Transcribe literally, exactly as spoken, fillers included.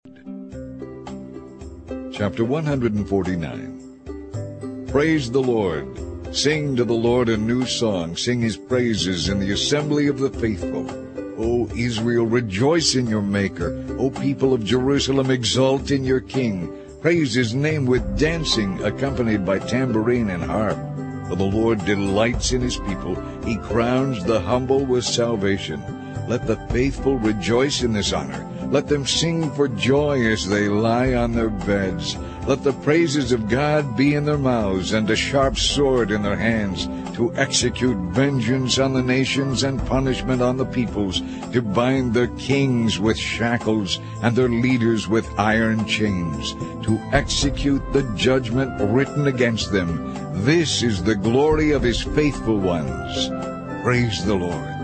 Chapter one forty-nine. Praise the Lord. Sing to the Lord a new song. Sing his praises in the assembly of the faithful. O Israel, rejoice in your Maker. O people of Jerusalem, exult in your King. Praise his name with dancing, accompanied by tambourine and harp. For the Lord delights in his people. He crowns the humble with salvation. Let the faithful rejoice in this honor. Let them sing for joy as they lie on their beds. Let the praises of God be in their mouths, and a sharp sword in their hands, to execute vengeance on the nations and punishment on the peoples, to bind their kings with shackles and their leaders with iron chains, to execute the judgment written against them. This is the glory of his faithful ones. Praise the Lord.